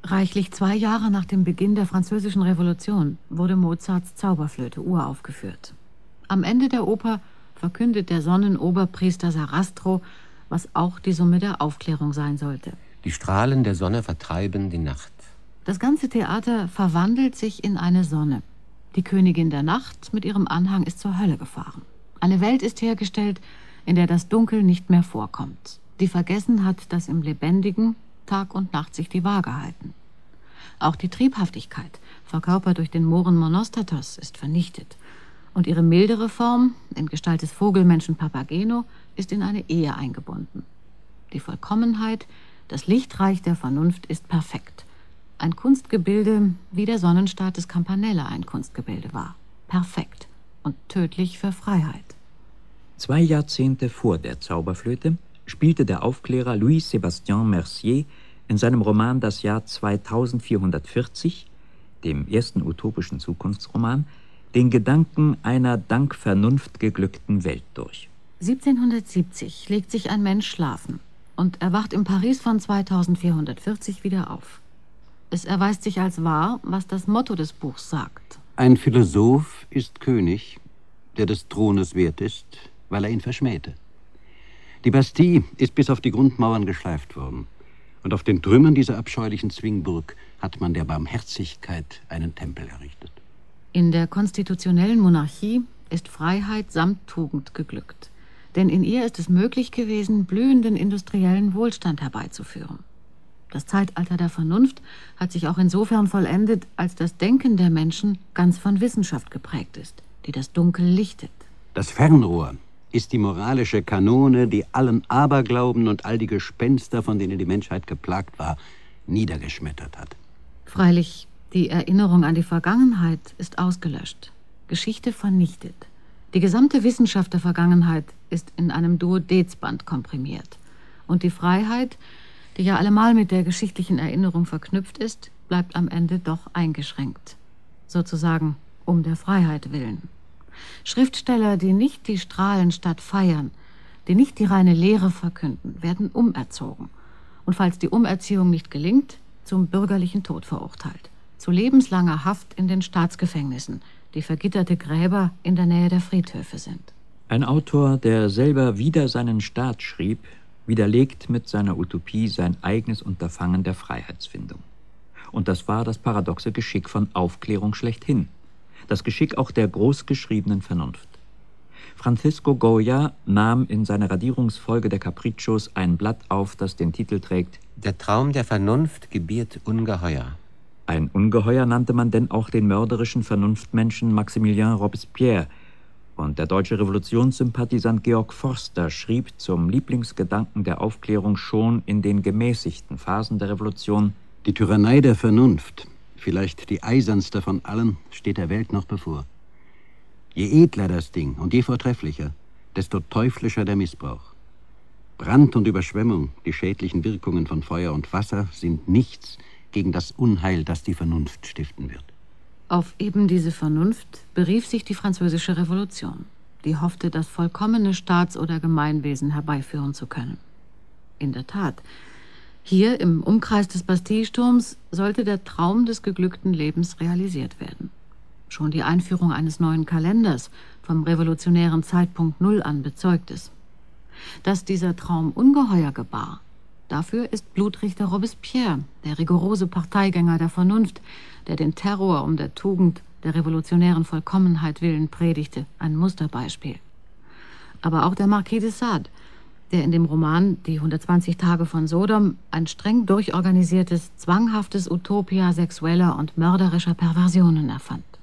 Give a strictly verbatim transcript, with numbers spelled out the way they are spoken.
Reichlich zwei Jahre nach dem Beginn der Französischen Revolution wurde Mozarts Zauberflöte uraufgeführt. Am Ende der Oper verkündet der Sonnenoberpriester Sarastro, was auch die Summe der Aufklärung sein sollte. Die Strahlen der Sonne vertreiben die Nacht. Das ganze Theater verwandelt sich in eine Sonne. Die Königin der Nacht mit ihrem Anhang ist zur Hölle gefahren. Eine Welt ist hergestellt, in der das Dunkel nicht mehr vorkommt, die vergessen hat, dass im Lebendigen Tag und Nacht sich die Waage halten. Auch die Triebhaftigkeit, verkörpert durch den Mohren Monostatos, ist vernichtet. Und ihre mildere Form, in Gestalt des Vogelmenschen Papageno, ist in eine Ehe eingebunden. Die Vollkommenheit, das Lichtreich der Vernunft ist perfekt. Ein Kunstgebilde, wie der Sonnenstaat des Campanella ein Kunstgebilde war. Perfekt und tödlich für Freiheit. Zwei Jahrzehnte vor der Zauberflöte spielte der Aufklärer Louis-Sébastien Mercier in seinem Roman Das Jahr zweitausendvierhundertvierzig, dem ersten utopischen Zukunftsroman, den Gedanken einer dank Vernunft geglückten Welt durch. siebzehnhundertsiebzig legt sich ein Mensch schlafen und erwacht im Paris von zweitausendvierhundertvierzig wieder auf. Es erweist sich als wahr, was das Motto des Buchs sagt. Ein Philosoph ist König, der des Thrones wert ist, weil er ihn verschmähte. Die Bastille ist bis auf die Grundmauern geschleift worden. Und auf den Trümmern dieser abscheulichen Zwingburg hat man der Barmherzigkeit einen Tempel errichtet. In der konstitutionellen Monarchie ist Freiheit samt Tugend geglückt. Denn in ihr ist es möglich gewesen, blühenden industriellen Wohlstand herbeizuführen. Das Zeitalter der Vernunft hat sich auch insofern vollendet, als das Denken der Menschen ganz von Wissenschaft geprägt ist, die das Dunkel lichtet. Das Fernrohr ist die moralische Kanone, die allen Aberglauben und all die Gespenster, von denen die Menschheit geplagt war, niedergeschmettert hat. Freilich, die Erinnerung an die Vergangenheit ist ausgelöscht, Geschichte vernichtet. Die gesamte Wissenschaft der Vergangenheit ist in einem Duodezband komprimiert. Und die Freiheit, die ja allemal mit der geschichtlichen Erinnerung verknüpft ist, bleibt am Ende doch eingeschränkt. Sozusagen um der Freiheit willen. Schriftsteller, die nicht die Strahlenstadt feiern, die nicht die reine Lehre verkünden, werden umerzogen. Und falls die Umerziehung nicht gelingt, zum bürgerlichen Tod verurteilt. Zu lebenslanger Haft in den Staatsgefängnissen, die vergitterte Gräber in der Nähe der Friedhöfe sind. Ein Autor, der selber wider seinen Staat schrieb, widerlegt mit seiner Utopie sein eigenes Unterfangen der Freiheitsfindung. Und das war das paradoxe Geschick von Aufklärung schlechthin. Das Geschick auch der großgeschriebenen Vernunft. Francisco Goya nahm in seiner Radierungsfolge der Capriccios ein Blatt auf, das den Titel trägt: Der Traum der Vernunft gebiert Ungeheuer. Ein Ungeheuer nannte man denn auch den mörderischen Vernunftmenschen Maximilien Robespierre. Und der deutsche Revolutionssympathisant Georg Forster schrieb zum Lieblingsgedanken der Aufklärung schon in den gemäßigten Phasen der Revolution: Die Tyrannei der Vernunft, vielleicht die eisernste von allen, steht der Welt noch bevor. Je edler das Ding und je vortrefflicher, desto teuflischer der Missbrauch. Brand und Überschwemmung, die schädlichen Wirkungen von Feuer und Wasser, sind nichts gegen das Unheil, das die Vernunft stiften wird. Auf eben diese Vernunft berief sich die Französische Revolution, die hoffte, das vollkommene Staats- oder Gemeinwesen herbeiführen zu können. In der Tat, hier im Umkreis des Bastillesturms sollte der Traum des geglückten Lebens realisiert werden. Schon die Einführung eines neuen Kalenders vom revolutionären Zeitpunkt Null an bezeugt es. Dass dieser Traum Ungeheuer gebar, dafür ist Blutrichter Robespierre, der rigorose Parteigänger der Vernunft, der den Terror um der Tugend, der revolutionären Vollkommenheit willen predigte, ein Musterbeispiel. Aber auch der Marquis de Sade, der in dem Roman Die hundertzwanzig Tage von Sodom ein streng durchorganisiertes, zwanghaftes Utopia sexueller und mörderischer Perversionen erfand.